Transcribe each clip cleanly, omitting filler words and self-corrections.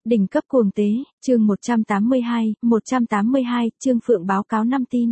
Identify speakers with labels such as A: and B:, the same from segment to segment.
A: Đỉnh cấp cuồng tế, chương 182, Trương Phượng báo cáo 5 tin.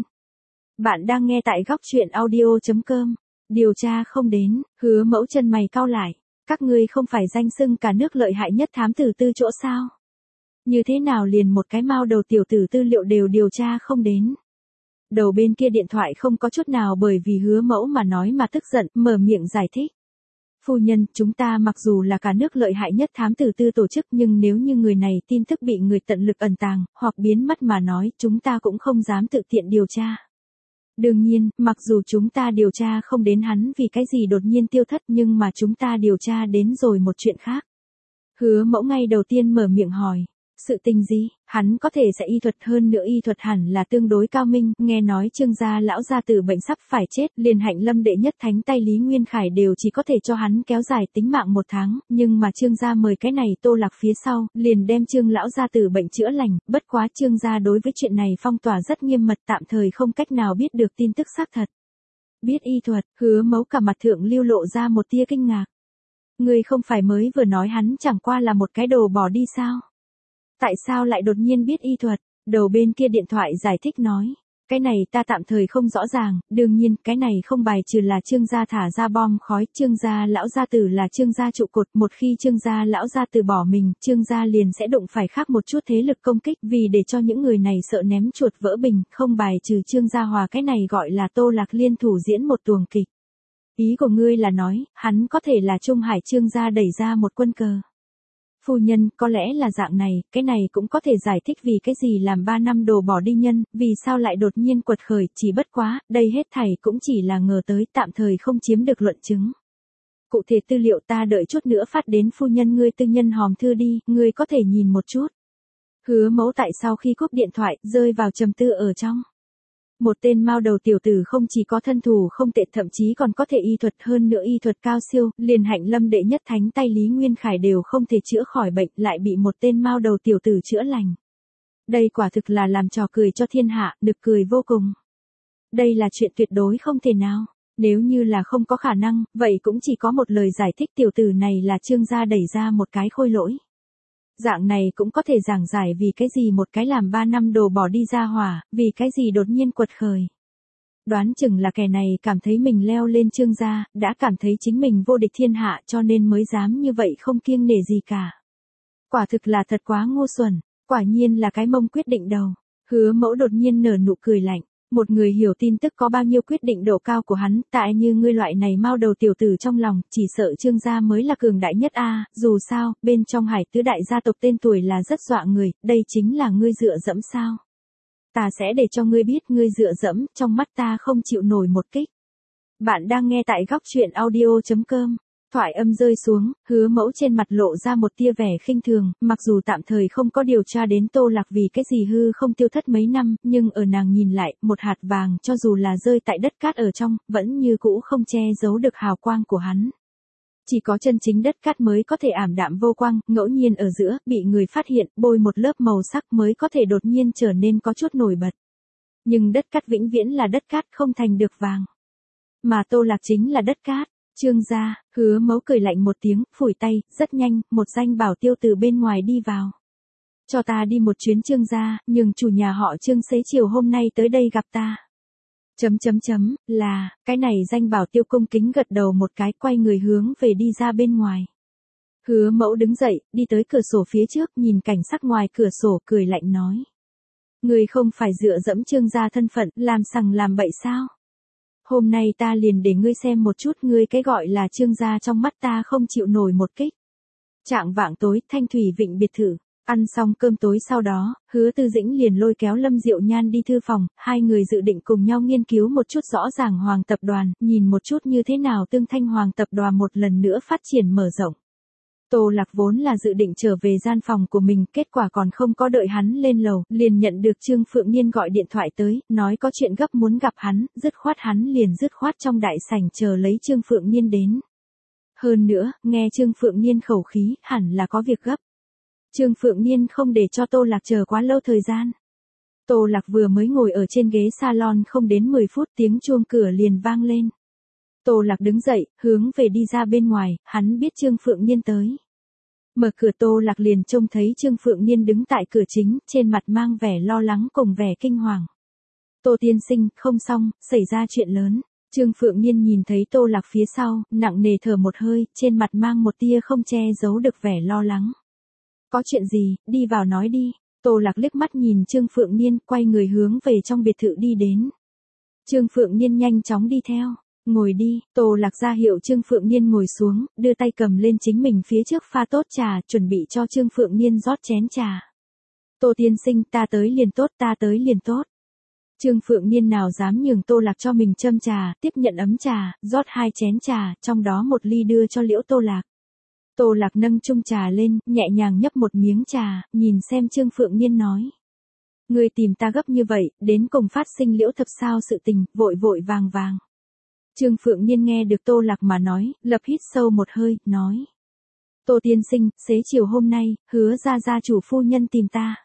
A: Bạn đang nghe tại góc truyện audio.com. Điều tra không đến, Hứa Mẫu chân mày cau lại. Các ngươi không phải danh xưng cả nước lợi hại nhất thám tử tư chỗ sao? Như thế nào liền một cái mao đầu tiểu tử tư liệu đều điều tra không đến? Đầu bên kia điện thoại không có chút nào bởi vì Hứa Mẫu mà nói mà tức giận, mở miệng giải thích. Phu nhân, chúng ta mặc dù là cả nước lợi hại nhất thám tử tư tổ chức nhưng nếu như người này tin tức bị người tận lực ẩn tàng, hoặc biến mất mà nói, chúng ta cũng không dám tự tiện điều tra. Đương nhiên, mặc dù chúng ta điều tra không đến hắn vì cái gì đột nhiên tiêu thất nhưng mà chúng ta điều tra đến rồi một chuyện khác. Hứa Mẫu ngay đầu tiên mở miệng hỏi. Sự tình gì, hắn có thể sẽ y thuật, hơn nữa y thuật hẳn là tương đối cao minh, nghe nói Trương gia lão gia tử bệnh sắp phải chết, liền Hạnh Lâm đệ nhất thánh tay Lý Nguyên Khải đều chỉ có thể cho hắn kéo dài tính mạng 1 tháng, nhưng mà Trương gia mời cái này Tô Lạc phía sau, liền đem Trương lão gia tử bệnh chữa lành, bất quá Trương gia đối với chuyện này phong tỏa rất nghiêm mật, tạm thời không cách nào biết được tin tức xác thật. Biết y thuật, Hứa Mẫu cả mặt thượng lưu lộ ra một tia kinh ngạc. Người không phải mới vừa nói hắn chẳng qua là một cái đồ bỏ đi sao? Tại sao lại đột nhiên biết y thuật? Đầu bên kia điện thoại giải thích nói. Cái này ta tạm thời không rõ ràng, đương nhiên cái này không bài trừ là Trương gia thả ra bom khói, Trương gia lão gia tử là Trương gia trụ cột, một khi Trương gia lão gia tử bỏ mình, Trương gia liền sẽ đụng phải khác một chút thế lực công kích, vì để cho những người này sợ ném chuột vỡ bình, không bài trừ Trương gia hòa cái này gọi là Tô Lạc liên thủ diễn một tuồng kịch. Ý của ngươi là nói, hắn có thể là Trung Hải Trương gia đẩy ra một quân cờ. Phu nhân, có lẽ là dạng này, cái này cũng có thể giải thích vì cái gì làm 3 năm đồ bỏ đi nhân, vì sao lại đột nhiên quật khởi, chỉ bất quá, đây hết thảy cũng chỉ là ngờ tới, tạm thời không chiếm được luận chứng. Cụ thể tư liệu ta đợi chút nữa phát đến phu nhân ngươi tư nhân hòm thư đi, ngươi có thể nhìn một chút. Hứa Mẫu tại sau khi cúp điện thoại, rơi vào trầm tư ở trong. Một tên mao đầu tiểu tử không chỉ có thân thủ không tệ thậm chí còn có thể y thuật, hơn nữa y thuật cao siêu, liền Hạnh Lâm đệ nhất thánh tay Lý Nguyên Khải đều không thể chữa khỏi bệnh, lại bị một tên mao đầu tiểu tử chữa lành. Đây quả thực là làm trò cười cho thiên hạ, nực cười vô cùng. Đây là chuyện tuyệt đối không thể nào. Nếu như là không có khả năng, vậy cũng chỉ có một lời giải thích, tiểu tử này là Trương gia đẩy ra một cái khôi lỗi. Dạng này cũng có thể giảng giải vì cái gì một cái làm 3 năm đồ bỏ đi ra hỏa, vì cái gì đột nhiên quật khởi. Đoán chừng là kẻ này cảm thấy mình leo lên Trương gia, đã cảm thấy chính mình vô địch thiên hạ cho nên mới dám như vậy không kiêng nể gì cả. Quả thực là thật quá ngu xuẩn, quả nhiên là cái mông quyết định đầu. Hứa Mẫu đột nhiên nở nụ cười lạnh. Một người hiểu tin tức có bao nhiêu quyết định độ cao của hắn, tại như ngươi loại này mao đầu tiểu tử trong lòng, chỉ sợ Trương gia mới là cường đại nhất a. Dù sao, bên trong Hải tứ đại gia tộc tên tuổi là rất dọa người, đây chính là ngươi dựa dẫm sao? Ta sẽ để cho ngươi biết ngươi dựa dẫm, trong mắt ta không chịu nổi một kích. Bạn đang nghe tại góc truyện audio.com. Thoại âm rơi xuống, Hứa Mẫu trên mặt lộ ra một tia vẻ khinh thường, mặc dù tạm thời không có điều tra đến Tô Lạc vì cái gì hư không tiêu thất mấy năm, nhưng ở nàng nhìn lại, một hạt vàng cho dù là rơi tại đất cát ở trong, vẫn như cũ không che giấu được hào quang của hắn. Chỉ có chân chính đất cát mới có thể ảm đạm vô quang, ngẫu nhiên ở giữa, bị người phát hiện, bôi một lớp màu sắc mới có thể đột nhiên trở nên có chút nổi bật. Nhưng đất cát vĩnh viễn là đất cát không thành được vàng. Mà Tô Lạc chính là đất cát. Trương gia, Hứa Mẫu cười lạnh một tiếng, phủi tay, rất nhanh, một danh bảo tiêu từ bên ngoài đi vào. Cho ta đi một chuyến Trương gia, nhưng chủ nhà họ Trương xế chiều hôm nay tới đây gặp ta. Là, cái này danh bảo tiêu cung kính gật đầu một cái, quay người hướng về đi ra bên ngoài. Hứa Mẫu đứng dậy, đi tới cửa sổ phía trước, nhìn cảnh sắc ngoài cửa sổ, cười lạnh nói. Người không phải dựa dẫm Trương gia thân phận, làm sằng làm bậy sao? Hôm nay ta liền để ngươi xem một chút ngươi cái gọi là Trương gia trong mắt ta không chịu nổi một kích. Trạng vạng tối, Thanh Thủy Vịnh biệt thự, ăn xong cơm tối sau đó, Hứa Tư Dĩnh liền lôi kéo Lâm Diệu Nhan đi thư phòng, hai người dự định cùng nhau nghiên cứu một chút rõ ràng Hoàng tập đoàn, nhìn một chút như thế nào tương thanh Hoàng tập đoàn một lần nữa phát triển mở rộng. Tô Lạc vốn là dự định trở về gian phòng của mình, kết quả còn không có đợi hắn lên lầu, liền nhận được Trương Phượng Niên gọi điện thoại tới, nói có chuyện gấp muốn gặp hắn, dứt khoát trong đại sảnh chờ lấy Trương Phượng Niên đến. Hơn nữa, nghe Trương Phượng Niên khẩu khí, hẳn là có việc gấp. Trương Phượng Niên không để cho Tô Lạc chờ quá lâu thời gian. Tô Lạc vừa mới ngồi ở trên ghế salon không đến 10 phút tiếng chuông cửa liền vang lên. Tô Lạc đứng dậy, hướng về đi ra bên ngoài, hắn biết Trương Phượng Niên tới. Mở cửa Tô Lạc liền trông thấy Trương Phượng Niên đứng tại cửa chính, trên mặt mang vẻ lo lắng cùng vẻ kinh hoàng. Tô tiên sinh, không xong, xảy ra chuyện lớn. Trương Phượng Niên nhìn thấy Tô Lạc phía sau, nặng nề thở một hơi, trên mặt mang một tia không che giấu được vẻ lo lắng. Có chuyện gì, đi vào nói đi. Tô Lạc liếc mắt nhìn Trương Phượng Niên, quay người hướng về trong biệt thự đi đến. Trương Phượng Niên nhanh chóng đi theo. Ngồi đi, Tô Lạc ra hiệu Trương Phượng Niên ngồi xuống, đưa tay cầm lên chính mình phía trước pha tốt trà, chuẩn bị cho Trương Phượng Niên rót chén trà. Tô tiên sinh, ta tới liền tốt, ta tới liền tốt. Trương Phượng Niên nào dám nhường Tô Lạc cho mình châm trà, tiếp nhận ấm trà, rót 2 chén trà, trong đó một ly đưa cho Liễu Tô Lạc. Tô Lạc nâng chung trà lên, nhẹ nhàng nhấp một miếng trà, nhìn xem Trương Phượng Niên nói. Ngươi tìm ta gấp như vậy, đến cùng phát sinh Liễu Thập sao sự tình, vội vội vàng vàng. Trương Phượng Niên nghe được Tô Lạc mà nói, lập hít sâu một hơi, nói. Tô tiên sinh, xế chiều hôm nay, Hứa ra gia chủ phu nhân tìm ta.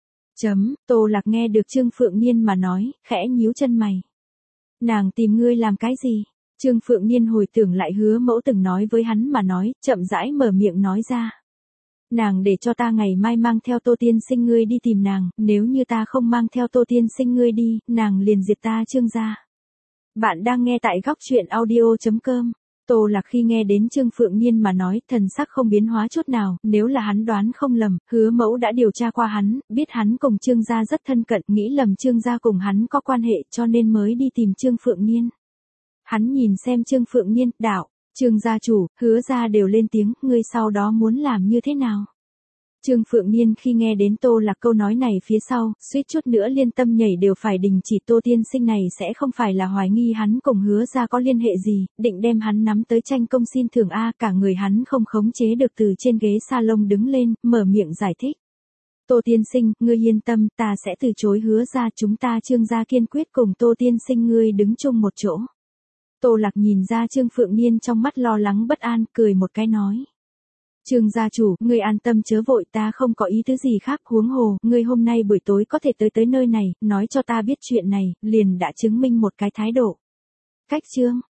A: Tô Lạc nghe được Trương Phượng Niên mà nói, khẽ nhíu chân mày. Nàng tìm ngươi làm cái gì? Trương Phượng Niên hồi tưởng lại Hứa mẫu từng nói với hắn mà nói, chậm rãi mở miệng nói ra. Nàng để cho ta ngày mai mang theo Tô tiên sinh ngươi đi tìm nàng, nếu như ta không mang theo Tô tiên sinh ngươi đi, nàng liền diệt ta Trương gia. Bạn đang nghe tại góc truyện audio.com. Tô Lạc khi nghe đến Trương Phượng Niên mà nói, thần sắc không biến hóa chút nào, nếu là hắn đoán không lầm, Hứa mẫu đã điều tra qua hắn, biết hắn cùng Trương gia rất thân cận, nghĩ lầm Trương gia cùng hắn có quan hệ cho nên mới đi tìm Trương Phượng Niên. Hắn nhìn xem Trương Phượng Niên, đạo, Trương gia chủ, Hứa gia đều lên tiếng, ngươi sau đó muốn làm như thế nào? Trương Phượng Niên khi nghe đến Tô Lạc câu nói này phía sau, suýt chút nữa liên tâm nhảy đều phải đình chỉ. Tô tiên sinh này sẽ không phải là hoài nghi hắn cùng Hứa ra có liên hệ gì, định đem hắn nắm tới tranh công xin thưởng A. Cả người hắn không khống chế được từ trên ghế salon đứng lên, mở miệng giải thích. Tô tiên sinh, ngươi yên tâm, ta sẽ từ chối Hứa ra, chúng ta Trương gia kiên quyết cùng Tô tiên sinh ngươi đứng chung một chỗ. Tô Lạc nhìn ra Trương Phượng Niên trong mắt lo lắng bất an, cười một cái nói. Trương gia chủ, ngươi an tâm chớ vội, ta không có ý tứ gì khác, huống hồ, ngươi hôm nay buổi tối có thể tới nơi này, nói cho ta biết chuyện này, liền đã chứng minh một cái thái độ. Cách Trương